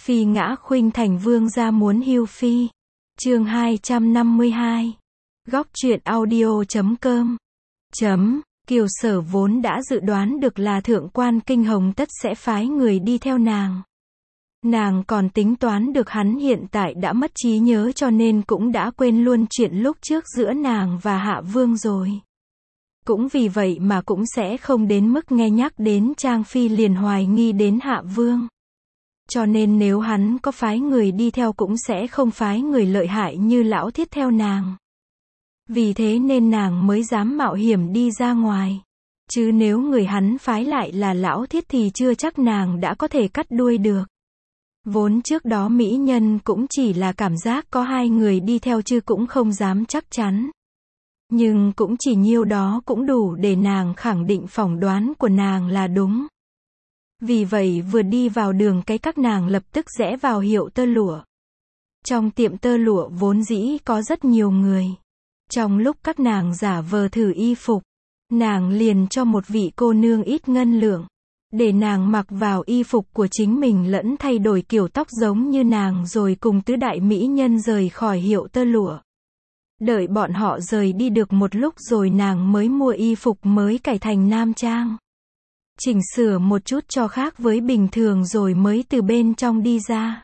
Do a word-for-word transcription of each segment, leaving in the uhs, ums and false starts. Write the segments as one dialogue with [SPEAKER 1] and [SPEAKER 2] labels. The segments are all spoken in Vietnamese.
[SPEAKER 1] Phi ngã khuynh thành vương gia muốn hưu phi. Chương hai trăm năm mươi hai. Góc truyện audio chấm com. Chấm. Kiều Sở vốn đã dự đoán được là thượng quan Kinh Hồng tất sẽ phái người đi theo nàng. Nàng còn tính toán được hắn hiện tại đã mất trí nhớ cho nên cũng đã quên luôn chuyện lúc trước giữa nàng và Hạ Vương rồi. Cũng vì vậy mà cũng sẽ không đến mức nghe nhắc đến Trang Phi liền hoài nghi đến Hạ Vương. Cho nên nếu hắn có phái người đi theo cũng sẽ không phái người lợi hại như lão thiết theo nàng. Vì thế nên nàng mới dám mạo hiểm đi ra ngoài. Chứ nếu người hắn phái lại là lão thiết thì chưa chắc nàng đã có thể cắt đuôi được. Vốn trước đó mỹ nhân cũng chỉ là cảm giác có hai người đi theo chứ cũng không dám chắc chắn. Nhưng cũng chỉ nhiêu đó cũng đủ để nàng khẳng định phỏng đoán của nàng là đúng. Vì vậy vừa đi vào đường cái các nàng lập tức rẽ vào hiệu tơ lụa. Trong tiệm tơ lụa vốn dĩ có rất nhiều người. Trong lúc các nàng giả vờ thử y phục, nàng liền cho một vị cô nương ít ngân lượng, để nàng mặc vào y phục của chính mình lẫn thay đổi kiểu tóc giống như nàng rồi cùng tứ đại mỹ nhân rời khỏi hiệu tơ lụa. Đợi bọn họ rời đi được một lúc rồi nàng mới mua y phục mới cải thành nam trang. Chỉnh sửa một chút cho khác với bình thường rồi mới từ bên trong đi ra.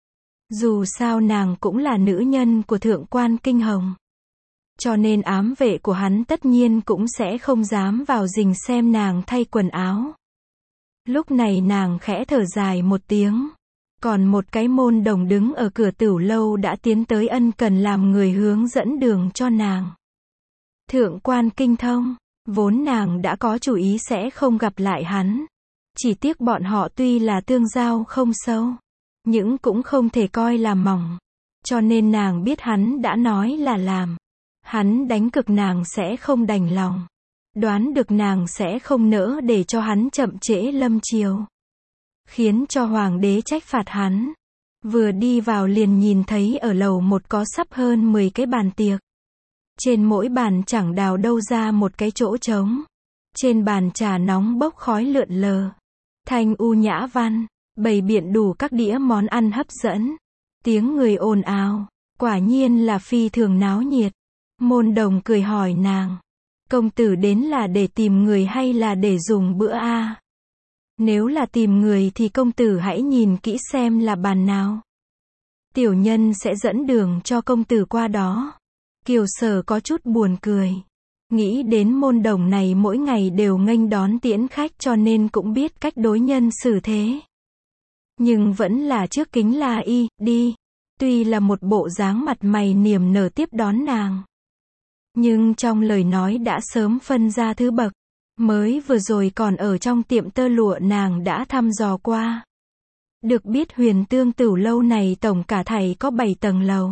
[SPEAKER 1] Dù sao nàng cũng là nữ nhân của thượng quan Kinh Hồng. Cho nên ám vệ của hắn tất nhiên cũng sẽ không dám vào rình xem nàng thay quần áo. Lúc này nàng khẽ thở dài một tiếng. Còn một cái môn đồng đứng ở cửa tửu lâu đã tiến tới ân cần làm người hướng dẫn đường cho nàng. Thượng quan Kinh Thông, vốn nàng đã có chủ ý sẽ không gặp lại hắn. Chỉ tiếc bọn họ tuy là tương giao không sâu, nhưng cũng không thể coi là mỏng. Cho nên nàng biết hắn đã nói là làm. Hắn đánh cực nàng sẽ không đành lòng. Đoán được nàng sẽ không nỡ để cho hắn chậm trễ lâm triều. Khiến cho hoàng đế trách phạt hắn. Vừa đi vào liền nhìn thấy ở lầu một có sắp hơn mười cái bàn tiệc. Trên mỗi bàn chẳng đào đâu ra một cái chỗ trống. Trên bàn trà nóng bốc khói lượn lờ. Thanh u nhã văn, bày biện đủ các đĩa món ăn hấp dẫn. Tiếng người ồn ào, quả nhiên là phi thường náo nhiệt. Môn đồng cười hỏi nàng, công tử đến là để tìm người hay là để dùng bữa a? Nếu là tìm người thì công tử hãy nhìn kỹ xem là bàn nào. Tiểu nhân sẽ dẫn đường cho công tử qua đó. Kiều Sở có chút buồn cười. Nghĩ đến môn đồng này mỗi ngày đều nghênh đón tiễn khách cho nên cũng biết cách đối nhân xử thế. Nhưng vẫn là trước kính là y, đi. Tuy là một bộ dáng mặt mày niềm nở tiếp đón nàng. Nhưng trong lời nói đã sớm phân ra thứ bậc. Mới vừa rồi còn ở trong tiệm tơ lụa nàng đã thăm dò qua. Được biết Huyền Tương Tửu lâu này tổng cả thảy có bảy tầng lầu.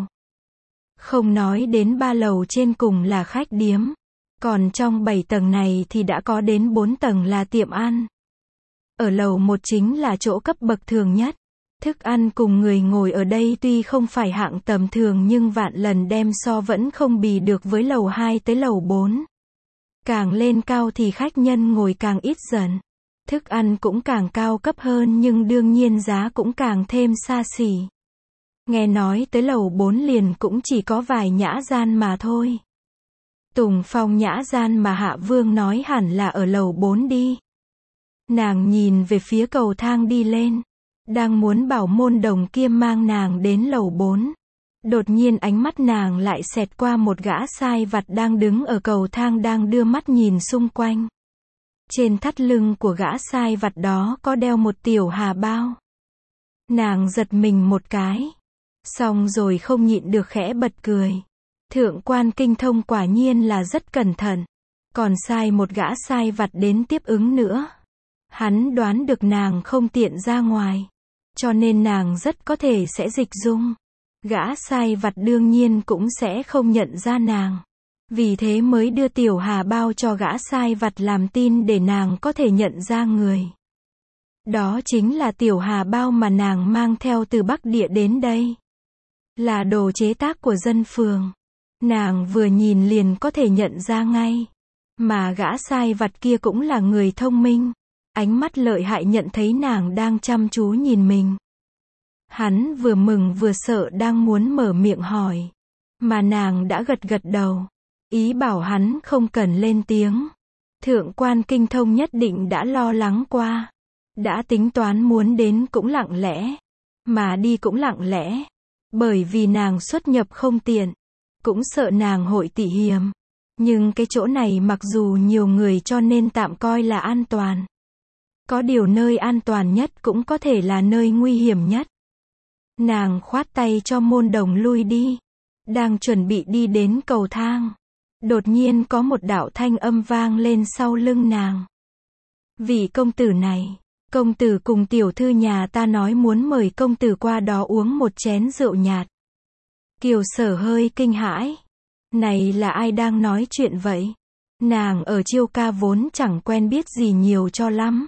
[SPEAKER 1] Không nói đến ba lầu trên cùng là khách điếm. Còn trong bảy tầng này thì đã có đến bốn tầng là tiệm ăn. Ở lầu một chính là chỗ cấp bậc thường nhất. Thức ăn cùng người ngồi ở đây tuy không phải hạng tầm thường nhưng vạn lần đem so vẫn không bì được với lầu hai tới lầu bốn. Càng lên cao thì khách nhân ngồi càng ít dần. Thức ăn cũng càng cao cấp hơn nhưng đương nhiên giá cũng càng thêm xa xỉ. Nghe nói tới lầu bốn liền cũng chỉ có vài nhã gian mà thôi. Tùng Phong nhã gian mà Hạ Vương nói hẳn là ở lầu bốn đi. Nàng nhìn về phía cầu thang đi lên. Đang muốn bảo môn đồng kia mang nàng đến lầu bốn. Đột nhiên ánh mắt nàng lại xẹt qua một gã sai vặt đang đứng ở cầu thang đang đưa mắt nhìn xung quanh. Trên thắt lưng của gã sai vặt đó có đeo một tiểu hà bao. Nàng giật mình một cái. Xong rồi không nhịn được khẽ bật cười. Thượng quan Kinh Thông quả nhiên là rất cẩn thận. Còn sai một gã sai vặt đến tiếp ứng nữa. Hắn đoán được nàng không tiện ra ngoài. Cho nên nàng rất có thể sẽ dịch dung. Gã sai vặt đương nhiên cũng sẽ không nhận ra nàng. Vì thế mới đưa tiểu hà bao cho gã sai vặt làm tin để nàng có thể nhận ra người. Đó chính là tiểu hà bao mà nàng mang theo từ Bắc Địa đến đây. Là đồ chế tác của dân phường. Nàng vừa nhìn liền có thể nhận ra ngay. Mà gã sai vặt kia cũng là người thông minh. Ánh mắt lợi hại nhận thấy nàng đang chăm chú nhìn mình. Hắn vừa mừng vừa sợ đang muốn mở miệng hỏi. Mà nàng đã gật gật đầu. Ý bảo hắn không cần lên tiếng. Thượng quan Kinh Thông nhất định đã lo lắng qua. Đã tính toán muốn đến cũng lặng lẽ. Mà đi cũng lặng lẽ. Bởi vì nàng xuất nhập không tiện. Cũng sợ nàng hội tỉ hiềm. Nhưng cái chỗ này mặc dù nhiều người cho nên tạm coi là an toàn. Có điều nơi an toàn nhất cũng có thể là nơi nguy hiểm nhất. Nàng khoát tay cho môn đồng lui đi. Đang chuẩn bị đi đến cầu thang. Đột nhiên có một đạo thanh âm vang lên sau lưng nàng. Vị công tử này, công tử cùng tiểu thư nhà ta nói muốn mời công tử qua đó uống một chén rượu nhạt. Kiều Sở hơi kinh hãi. Này là ai đang nói chuyện vậy? Nàng ở Chiêu Ca vốn chẳng quen biết gì nhiều cho lắm.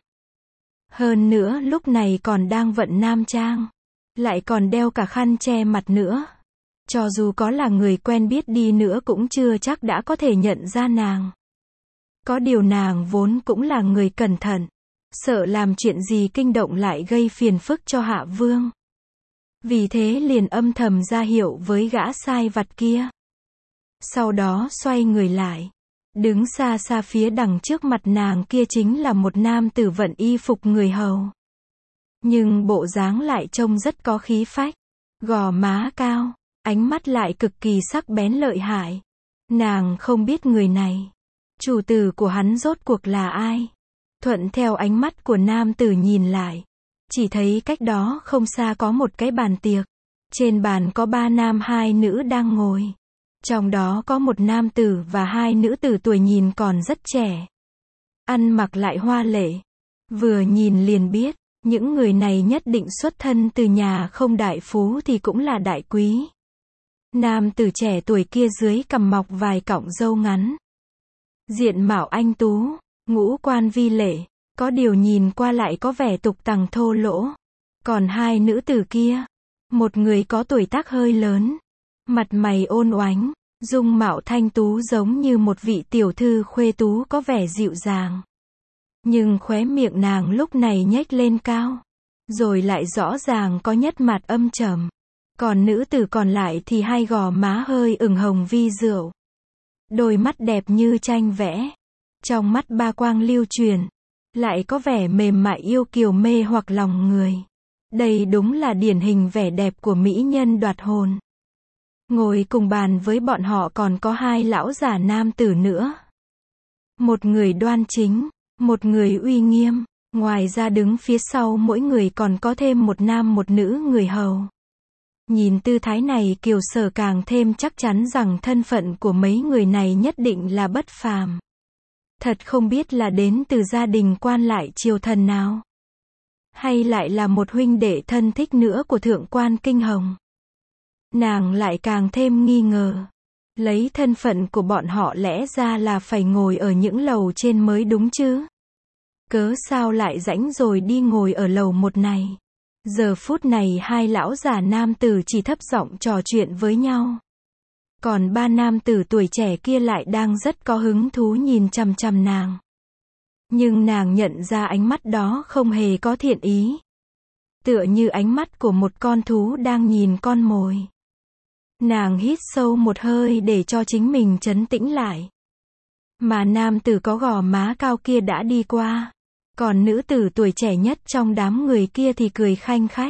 [SPEAKER 1] Hơn nữa lúc này còn đang vận nam trang. Lại còn đeo cả khăn che mặt nữa. Cho dù có là người quen biết đi nữa cũng chưa chắc đã có thể nhận ra nàng. Có điều nàng vốn cũng là người cẩn thận. Sợ làm chuyện gì kinh động lại gây phiền phức cho Hạ Vương. Vì thế liền âm thầm ra hiệu với gã sai vặt kia. Sau đó xoay người lại. Đứng xa xa phía đằng trước mặt nàng kia chính là một nam tử vận y phục người hầu. Nhưng bộ dáng lại trông rất có khí phách. Gò má cao, ánh mắt lại cực kỳ sắc bén lợi hại. Nàng không biết người này. Chủ tử của hắn rốt cuộc là ai? Thuận theo ánh mắt của nam tử nhìn lại. Chỉ thấy cách đó không xa có một cái bàn tiệc. Trên bàn có ba nam hai nữ đang ngồi. Trong đó có một nam tử và hai nữ tử tuổi nhìn còn rất trẻ. Ăn mặc lại hoa lệ. Vừa nhìn liền biết, những người này nhất định xuất thân từ nhà không đại phú thì cũng là đại quý. Nam tử trẻ tuổi kia dưới cằm mọc vài cọng râu ngắn. Diện mạo anh tú, ngũ quan vi lệ, có điều nhìn qua lại có vẻ tục tằng thô lỗ. Còn hai nữ tử kia, một người có tuổi tác hơi lớn, mặt mày ôn oánh, dung mạo thanh tú giống như một vị tiểu thư khuê tú có vẻ dịu dàng. Nhưng khóe miệng nàng lúc này nhếch lên cao, rồi lại rõ ràng có nhất mặt âm trầm. Còn nữ tử còn lại thì hai gò má hơi ửng hồng vi rượu. Đôi mắt đẹp như tranh vẽ. Trong mắt ba quang lưu truyền. Lại có vẻ mềm mại yêu kiều mê hoặc lòng người. Đây đúng là điển hình vẻ đẹp của mỹ nhân đoạt hồn. Ngồi cùng bàn với bọn họ còn có hai lão già nam tử nữa. Một người đoan chính, một người uy nghiêm. Ngoài ra đứng phía sau mỗi người còn có thêm một nam một nữ người hầu. Nhìn tư thái này Kiều Sở càng thêm chắc chắn rằng thân phận của mấy người này nhất định là bất phàm. Thật không biết là đến từ gia đình quan lại triều thần nào. Hay lại là một huynh đệ thân thích nữa của thượng quan Kinh Hồng. Nàng lại càng thêm nghi ngờ. Lấy thân phận của bọn họ lẽ ra là phải ngồi ở những lầu trên mới đúng chứ. Cớ sao lại rãnh rồi đi ngồi ở lầu một này. Giờ phút này hai lão già nam tử chỉ thấp giọng trò chuyện với nhau. Còn ba nam tử tuổi trẻ kia lại đang rất có hứng thú nhìn chằm chằm nàng. Nhưng nàng nhận ra ánh mắt đó không hề có thiện ý. Tựa như ánh mắt của một con thú đang nhìn con mồi. Nàng hít sâu một hơi để cho chính mình trấn tĩnh lại. Mà nam tử có gò má cao kia đã đi qua. Còn nữ tử tuổi trẻ nhất trong đám người kia thì cười khanh khách.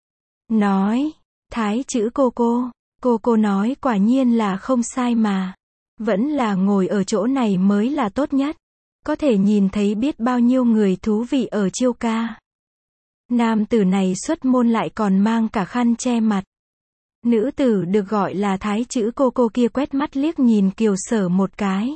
[SPEAKER 1] Nói, thái chữ cô cô, cô cô nói quả nhiên là không sai mà. Vẫn là ngồi ở chỗ này mới là tốt nhất. Có thể nhìn thấy biết bao nhiêu người thú vị ở Chiêu Ca. Nam tử này xuất môn lại còn mang cả khăn che mặt. Nữ tử được gọi là thái chữ cô cô kia quét mắt liếc nhìn Kiều Sở một cái.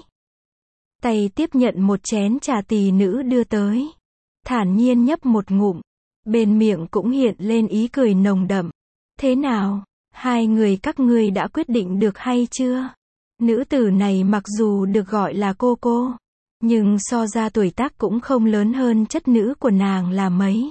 [SPEAKER 1] Tay tiếp nhận một chén trà tỳ nữ đưa tới. Thản nhiên nhấp một ngụm. Bên miệng cũng hiện lên ý cười nồng đậm. Thế nào, hai người các ngươi đã quyết định được hay chưa? Nữ tử này mặc dù được gọi là cô cô, nhưng so ra tuổi tác cũng không lớn hơn chất nữ của nàng là mấy.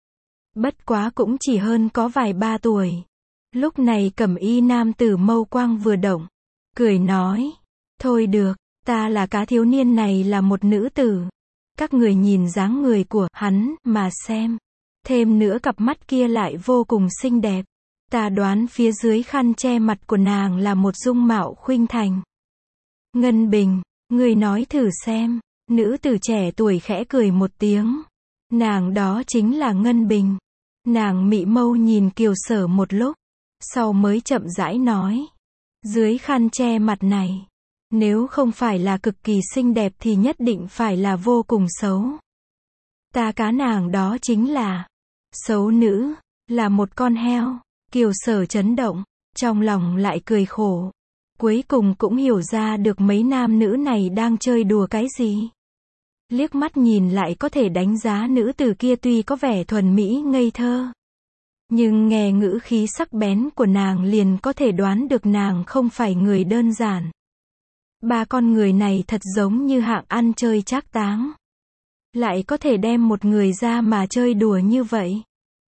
[SPEAKER 1] Bất quá cũng chỉ hơn có vài ba tuổi. Lúc này cẩm y nam tử mâu quang vừa động. Cười nói. Thôi được, ta là cá thiếu niên này là một nữ tử. Các người nhìn dáng người của hắn mà xem. Thêm nữa cặp mắt kia lại vô cùng xinh đẹp. Ta đoán phía dưới khăn che mặt của nàng là một dung mạo khuynh thành. Ngân Bình, người nói thử xem. Nữ tử trẻ tuổi khẽ cười một tiếng. Nàng đó chính là Ngân Bình. Nàng mị mâu nhìn Kiều Sở một lúc, sau mới chậm rãi nói. Dưới khăn che mặt này, nếu không phải là cực kỳ xinh đẹp thì nhất định phải là vô cùng xấu. Ta cá nàng đó chính là xấu nữ, là một con heo. Kiều Sở chấn động, trong lòng lại cười khổ. Cuối cùng cũng hiểu ra được mấy nam nữ này đang chơi đùa cái gì. Liếc mắt nhìn lại có thể đánh giá nữ tử kia tuy có vẻ thuần mỹ ngây thơ, nhưng nghe ngữ khí sắc bén của nàng liền có thể đoán được nàng không phải người đơn giản. Ba con người này thật giống như hạng ăn chơi trác táng. Lại có thể đem một người ra mà chơi đùa như vậy.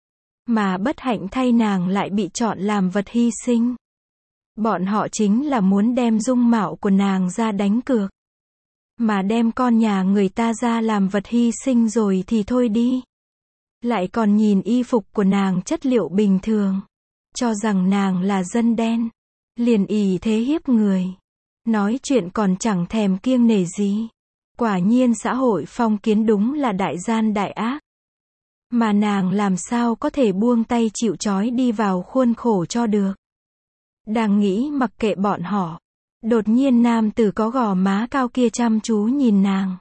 [SPEAKER 1] Mà bất hạnh thay nàng lại bị chọn làm vật hy sinh. Bọn họ chính là muốn đem dung mạo của nàng ra đánh cược. Mà đem con nhà người ta ra làm vật hy sinh rồi thì thôi đi. Lại còn nhìn y phục của nàng chất liệu bình thường. Cho rằng nàng là dân đen. Liền ỷ thế hiếp người. Nói chuyện còn chẳng thèm kiêng nể gì. Quả nhiên xã hội phong kiến đúng là đại gian đại ác. Mà nàng làm sao có thể buông tay chịu trói đi vào khuôn khổ cho được. Đang nghĩ mặc kệ bọn họ. Đột nhiên nam tử có gò má cao kia chăm chú nhìn nàng.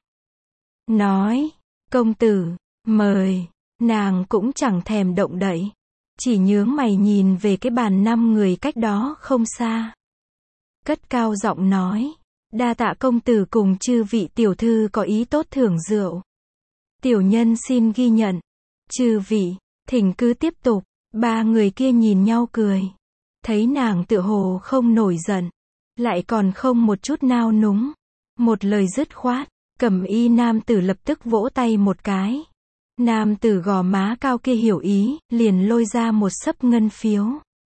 [SPEAKER 1] Nói, công tử, mời. Nàng cũng chẳng thèm động đậy. Chỉ nhướng mày nhìn về cái bàn năm người cách đó không xa. Cất cao giọng nói. Đa tạ công tử cùng chư vị tiểu thư có ý tốt thưởng rượu. Tiểu nhân xin ghi nhận. Chư vị, thỉnh cứ tiếp tục. Ba người kia nhìn nhau cười. Thấy nàng tựa hồ không nổi giận. Lại còn không một chút nao núng. Một lời dứt khoát. Cẩm y nam tử lập tức vỗ tay một cái. Nam tử gò má cao kia hiểu ý, liền lôi ra một xấp ngân phiếu.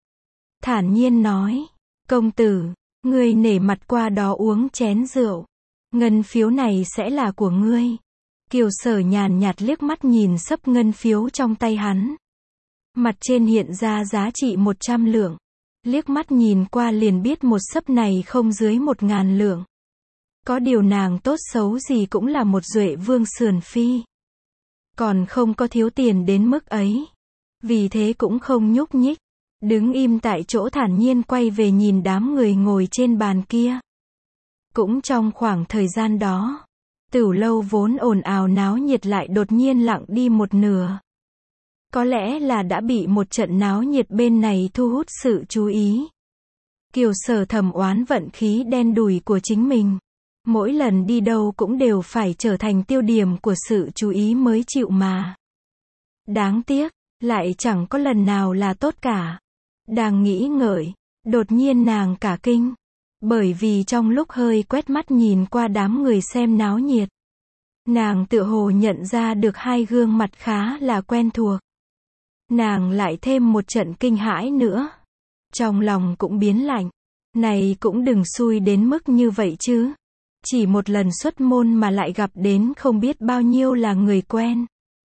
[SPEAKER 1] Thản nhiên nói. Công tử, ngươi nể mặt qua đó uống chén rượu. Ngân phiếu này sẽ là của ngươi. Kiều Sở nhàn nhạt liếc mắt nhìn xấp ngân phiếu trong tay hắn. Mặt trên hiện ra giá trị một trăm lượng. Liếc mắt nhìn qua liền biết một xấp này không dưới một ngàn lượng. Có điều nàng tốt xấu gì cũng là một duệ vương sườn phi. Còn không có thiếu tiền đến mức ấy. Vì thế cũng không nhúc nhích. Đứng im tại chỗ thản nhiên quay về nhìn đám người ngồi trên bàn kia. Cũng trong khoảng thời gian đó, Tửu lâu vốn ồn ào náo nhiệt lại đột nhiên lặng đi một nửa. Có lẽ là đã bị một trận náo nhiệt bên này thu hút sự chú ý. Kiều Sở thầm oán vận khí đen đủi của chính mình. Mỗi lần đi đâu cũng đều phải trở thành tiêu điểm của sự chú ý mới chịu mà. Đáng tiếc, lại chẳng có lần nào là tốt cả. Đang nghĩ ngợi, đột nhiên nàng cả kinh. Bởi vì trong lúc hơi quét mắt nhìn qua đám người xem náo nhiệt, nàng tựa hồ nhận ra được hai gương mặt khá là quen thuộc. Nàng lại thêm một trận kinh hãi nữa. Trong lòng cũng biến lạnh. Này cũng đừng xui đến mức như vậy chứ. Chỉ một lần xuất môn mà lại gặp đến không biết bao nhiêu là người quen.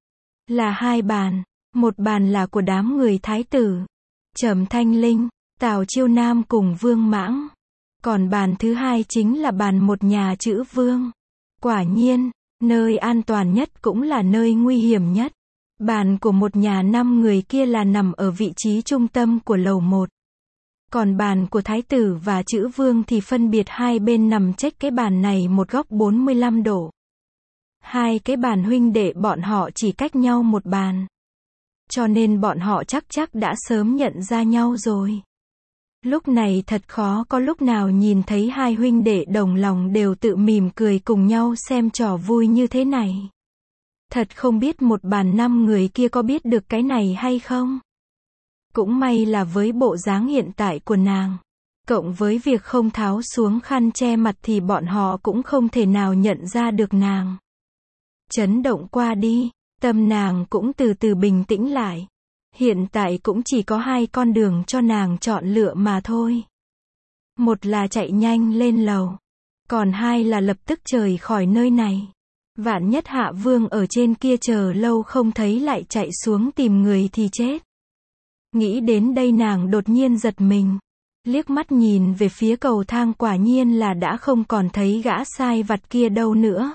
[SPEAKER 1] Là hai bàn. Một bàn là của đám người thái tử. Trầm Thanh Linh, Tào Chiêu Nam cùng Vương Mãng. Còn bàn thứ hai chính là bàn một nhà chữ Vương. Quả nhiên, nơi an toàn nhất cũng là nơi nguy hiểm nhất. Bàn của một nhà năm người kia là nằm ở vị trí trung tâm của lầu một. Còn bàn của thái tử và chữ Vương thì phân biệt hai bên nằm chếch cái bàn này một góc bốn mươi lăm độ. Hai cái bàn huynh đệ bọn họ chỉ cách nhau một bàn. Cho nên bọn họ chắc chắc đã sớm nhận ra nhau rồi. Lúc này thật khó có lúc nào nhìn thấy hai huynh đệ đồng lòng đều tự mỉm cười cùng nhau xem trò vui như thế này. Thật không biết một bàn năm người kia có biết được cái này hay không? Cũng may là với bộ dáng hiện tại của nàng, cộng với việc không tháo xuống khăn che mặt thì bọn họ cũng không thể nào nhận ra được nàng. Chấn động qua đi, tâm nàng cũng từ từ bình tĩnh lại. Hiện tại cũng chỉ có hai con đường cho nàng chọn lựa mà thôi. Một là chạy nhanh lên lầu, còn hai là lập tức rời khỏi nơi này. Vạn nhất Hạ Vương ở trên kia chờ lâu không thấy lại chạy xuống tìm người thì chết. Nghĩ đến đây nàng đột nhiên giật mình. Liếc mắt nhìn về phía cầu thang, quả nhiên là đã không còn thấy gã sai vặt kia đâu nữa.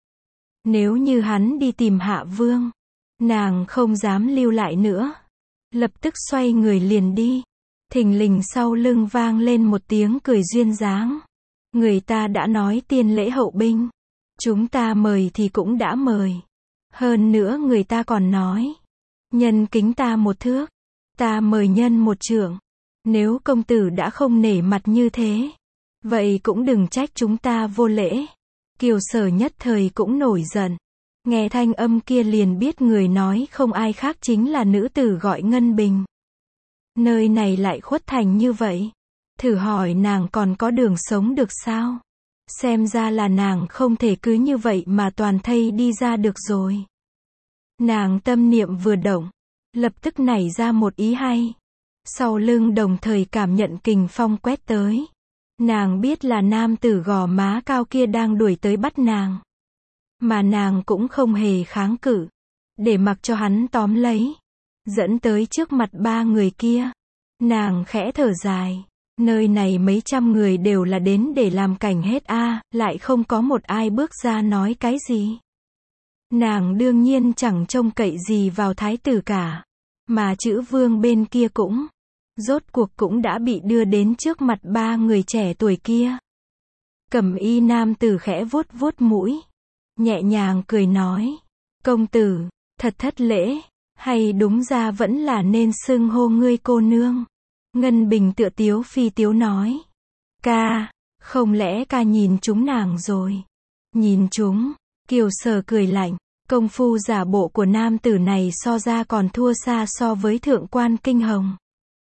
[SPEAKER 1] Nếu như hắn đi tìm Hạ Vương, nàng không dám lưu lại nữa. Lập tức xoay người liền đi. Thình lình sau lưng vang lên một tiếng cười duyên dáng. Người ta đã nói tiên lễ hậu binh. Chúng ta mời thì cũng đã mời. Hơn nữa người ta còn nói. Nhân kính ta một thước. Ta mời nhân một trượng. Nếu công tử đã không nể mặt như thế. Vậy cũng đừng trách chúng ta vô lễ. Kiều Sở nhất thời cũng nổi giận. Nghe thanh âm kia liền biết người nói không ai khác chính là nữ tử gọi Ngân Bình. Nơi này lại khuất thành như vậy. Thử hỏi nàng còn có đường sống được sao? Xem ra là nàng không thể cứ như vậy mà toàn thây đi ra được rồi. Nàng tâm niệm vừa động, lập tức nảy ra một ý hay. Sau lưng đồng thời cảm nhận kình phong quét tới. Nàng biết là nam tử gò má cao kia đang đuổi tới bắt nàng. Mà nàng cũng không hề kháng cự. Để mặc cho hắn tóm lấy. Dẫn tới trước mặt ba người kia. Nàng khẽ thở dài. Nơi này mấy trăm người đều là đến để làm cảnh hết a, à, lại không có một ai bước ra nói cái gì. Nàng đương nhiên chẳng trông cậy gì vào thái tử cả. Mà chữ Vương bên kia cũng. Rốt cuộc cũng đã bị đưa đến trước mặt ba người trẻ tuổi kia. Cẩm y nam tử khẽ vuốt vuốt mũi. Nhẹ nhàng cười nói. Công tử, thật thất lễ. Hay đúng ra vẫn là nên xưng hô ngươi cô nương. Ngân Bình tựa tiếu phi tiếu nói. Ca, không lẽ ca nhìn chúng nàng rồi? Nhìn chúng, Kiều Sở cười lạnh. Công phu giả bộ của nam tử này so ra còn thua xa so với thượng quan Kinh Hồng.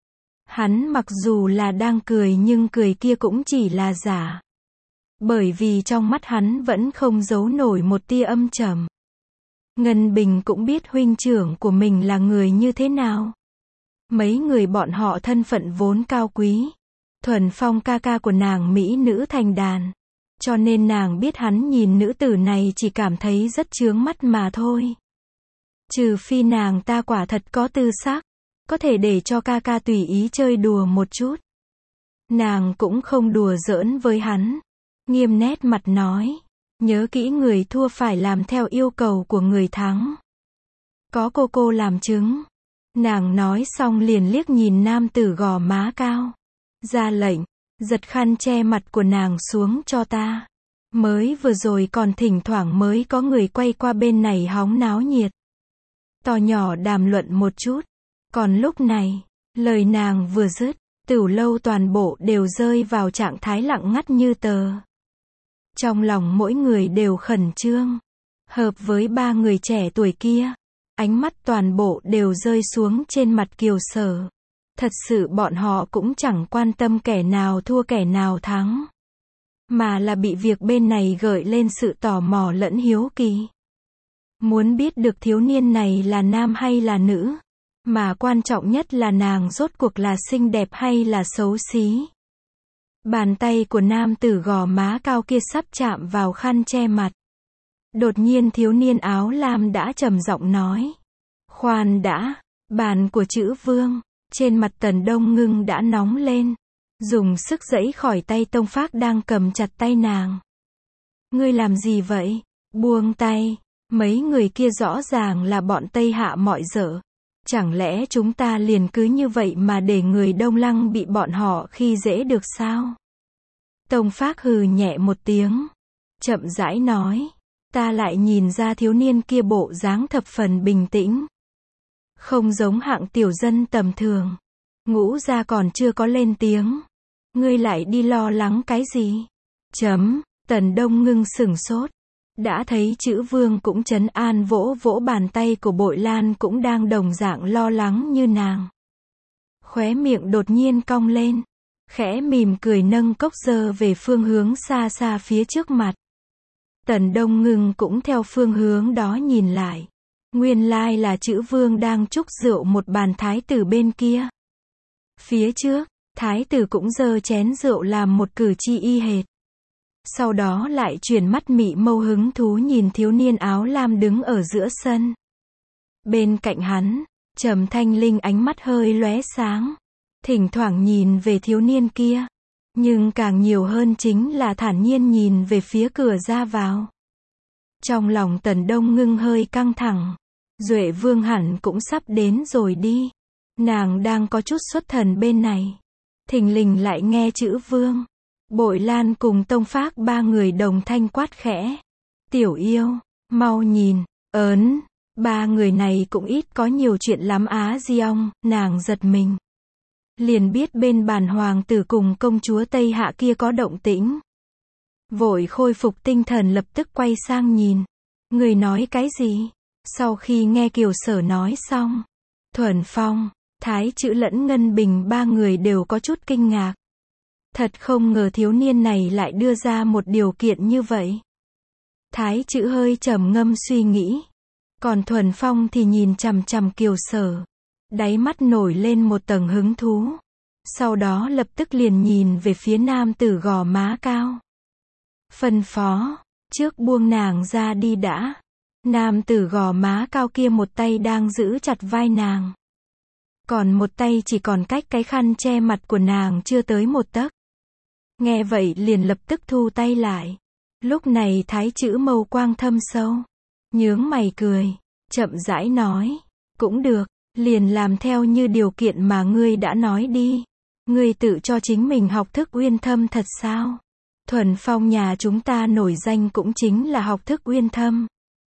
[SPEAKER 1] Hắn mặc dù là đang cười nhưng cười kia cũng chỉ là giả. Bởi vì trong mắt hắn vẫn không giấu nổi một tia âm trầm. Ngân Bình cũng biết huynh trưởng của mình là người như thế nào. Mấy người bọn họ thân phận vốn cao quý. Thuần Phong ca ca của nàng mỹ nữ thành đàn. Cho nên nàng biết hắn nhìn nữ tử này chỉ cảm thấy rất chướng mắt mà thôi. Trừ phi nàng ta quả thật có tư sắc. Có thể để cho ca ca tùy ý chơi đùa một chút. Nàng cũng không đùa giỡn với hắn. Nghiêm nét mặt nói. Nhớ kỹ người thua phải làm theo yêu cầu của người thắng. Có cô cô làm chứng. Nàng nói xong liền liếc nhìn nam tử gò má cao. Ra lệnh. Giật khăn che mặt của nàng xuống cho ta. Mới vừa rồi còn thỉnh thoảng mới có người quay qua bên này hóng náo nhiệt. To nhỏ đàm luận một chút. Còn lúc này, lời nàng vừa dứt, Tửu lâu toàn bộ đều rơi vào trạng thái lặng ngắt như tờ. Trong lòng mỗi người đều khẩn trương. Hợp với ba người trẻ tuổi kia. Ánh mắt toàn bộ đều rơi xuống trên mặt Kiều Sở. Thật sự bọn họ cũng chẳng quan tâm kẻ nào thua kẻ nào thắng. Mà là bị việc bên này gợi lên sự tò mò lẫn hiếu kỳ. Muốn biết được thiếu niên này là nam hay là nữ. Mà quan trọng nhất là nàng rốt cuộc là xinh đẹp hay là xấu xí. Bàn tay của nam tử gò má cao kia sắp chạm vào khăn che mặt. Đột nhiên thiếu niên áo lam đã trầm giọng nói. Khoan đã, bàn của chữ Vương. Trên mặt Tần Đông Ngưng đã nóng lên. Dùng sức giãy khỏi tay Tông Phác đang cầm chặt tay nàng. Ngươi làm gì vậy? Buông tay. Mấy người kia rõ ràng là bọn Tây Hạ mọi dở. Chẳng lẽ chúng ta liền cứ như vậy mà để người Đông Lăng bị bọn họ khi dễ được sao? Tông Phác hừ nhẹ một tiếng. Chậm rãi nói. Ta lại nhìn ra thiếu niên kia bộ dáng thập phần bình tĩnh. Không giống hạng tiểu dân tầm thường. Ngũ gia còn chưa có lên tiếng. Ngươi lại đi lo lắng cái gì? Chấm, Tần Đông Ngưng sửng sốt. Đã thấy chữ Vương cũng trấn an vỗ vỗ bàn tay của Bội Lan cũng đang đồng dạng lo lắng như nàng. Khóe miệng đột nhiên cong lên. Khẽ mỉm cười nâng cốc dơ về phương hướng xa xa phía trước mặt. Tần Đông Ngưng cũng theo phương hướng đó nhìn lại. Nguyên lai là chữ Vương đang chúc rượu một bàn thái tử bên kia. Phía trước, thái tử cũng giơ chén rượu làm một cử chi y hệt. Sau đó lại chuyển mắt mị mâu hứng thú nhìn thiếu niên áo lam đứng ở giữa sân. Bên cạnh hắn, Trầm Thanh Linh ánh mắt hơi lóe sáng, thỉnh thoảng nhìn về thiếu niên kia, nhưng càng nhiều hơn chính là thản nhiên nhìn về phía cửa ra vào. Trong lòng Tần Đông Ngưng hơi căng thẳng, Duệ Vương hẳn cũng sắp đến rồi đi. Nàng đang có chút xuất thần bên này, thình lình lại nghe chữ Vương. Bội Lan cùng Tông Phác ba người đồng thanh quát khẽ. Tiểu yêu, mau nhìn, ớn, ba người này cũng ít có nhiều chuyện lắm á di ong, nàng giật mình. Liền biết bên bàn hoàng tử cùng công chúa Tây Hạ kia có động tĩnh. Vội khôi phục tinh thần lập tức quay sang nhìn. Người nói cái gì? Sau khi nghe Kiều Sở nói xong, Thuần Phong, Thái Chữ lẫn Ngân Bình ba người đều có chút kinh ngạc. Thật không ngờ thiếu niên này lại đưa ra một điều kiện như vậy. Thái Chữ hơi trầm ngâm suy nghĩ. Còn Thuần Phong thì nhìn chằm chằm Kiều Sở. Đáy mắt nổi lên một tầng hứng thú. Sau đó lập tức liền nhìn về phía nam tử gò má cao. Phân phó, trước buông nàng ra đi đã. Nam tử gò má cao kia một tay đang giữ chặt vai nàng. Còn một tay chỉ còn cách cái khăn che mặt của nàng chưa tới một tấc. Nghe vậy liền lập tức thu tay lại. Lúc này Thái Chữ mâu quang thâm sâu. Nhướng mày cười, chậm rãi nói. Cũng được, liền làm theo như điều kiện mà ngươi đã nói đi. Ngươi tự cho chính mình học thức uyên thâm thật sao? Thuần Phong nhà chúng ta nổi danh cũng chính là học thức uyên thâm.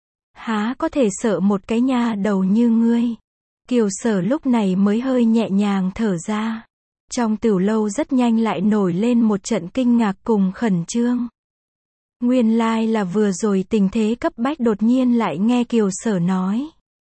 [SPEAKER 1] Há có thể sợ một cái nha đầu như ngươi. Kiều Sở lúc này mới hơi nhẹ nhàng thở ra. Trong tửu lâu rất nhanh lại nổi lên một trận kinh ngạc cùng khẩn trương. Nguyên lai là vừa rồi tình thế cấp bách đột nhiên lại nghe Kiều Sở nói.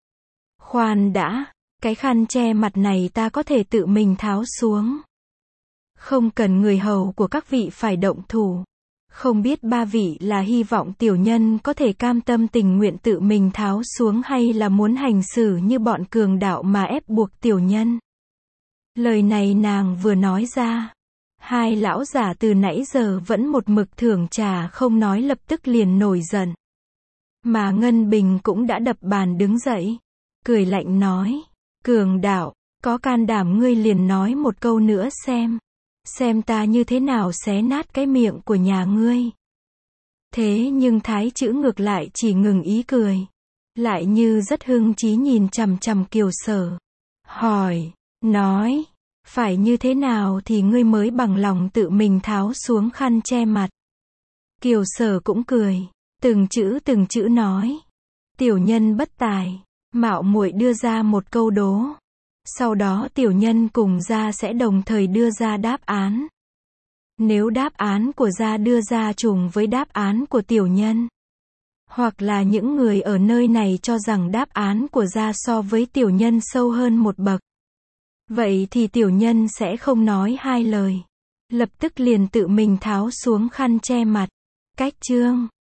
[SPEAKER 1] Khoan đã, cái khăn che mặt này ta có thể tự mình tháo xuống. Không cần người hầu của các vị phải động thủ. Không biết ba vị là hy vọng tiểu nhân có thể cam tâm tình nguyện tự mình tháo xuống hay là muốn hành xử như bọn cường đạo mà ép buộc tiểu nhân. Lời này nàng vừa nói ra. Hai lão giả từ nãy giờ vẫn một mực thưởng trà không nói lập tức liền nổi giận. Mà Ngân Bình cũng đã đập bàn đứng dậy. Cười lạnh nói. Cường đạo, có can đảm ngươi liền nói một câu nữa xem. Xem ta như thế nào xé nát cái miệng của nhà ngươi. Thế nhưng Thái Chữ ngược lại chỉ ngừng ý cười. Lại như rất hưng chí nhìn chằm chằm Kiều Sở. Hỏi, nói, phải như thế nào thì ngươi mới bằng lòng tự mình tháo xuống khăn che mặt. Kiều Sở cũng cười, từng chữ từng chữ nói. Tiểu nhân bất tài, mạo muội đưa ra một câu đố. Sau đó tiểu nhân cùng gia sẽ đồng thời đưa ra đáp án. Nếu đáp án của gia đưa ra trùng với đáp án của tiểu nhân, hoặc là những người ở nơi này cho rằng đáp án của gia so với tiểu nhân sâu hơn một bậc, vậy thì tiểu nhân sẽ không nói hai lời. Lập tức liền tự mình tháo xuống khăn che mặt. Cách chương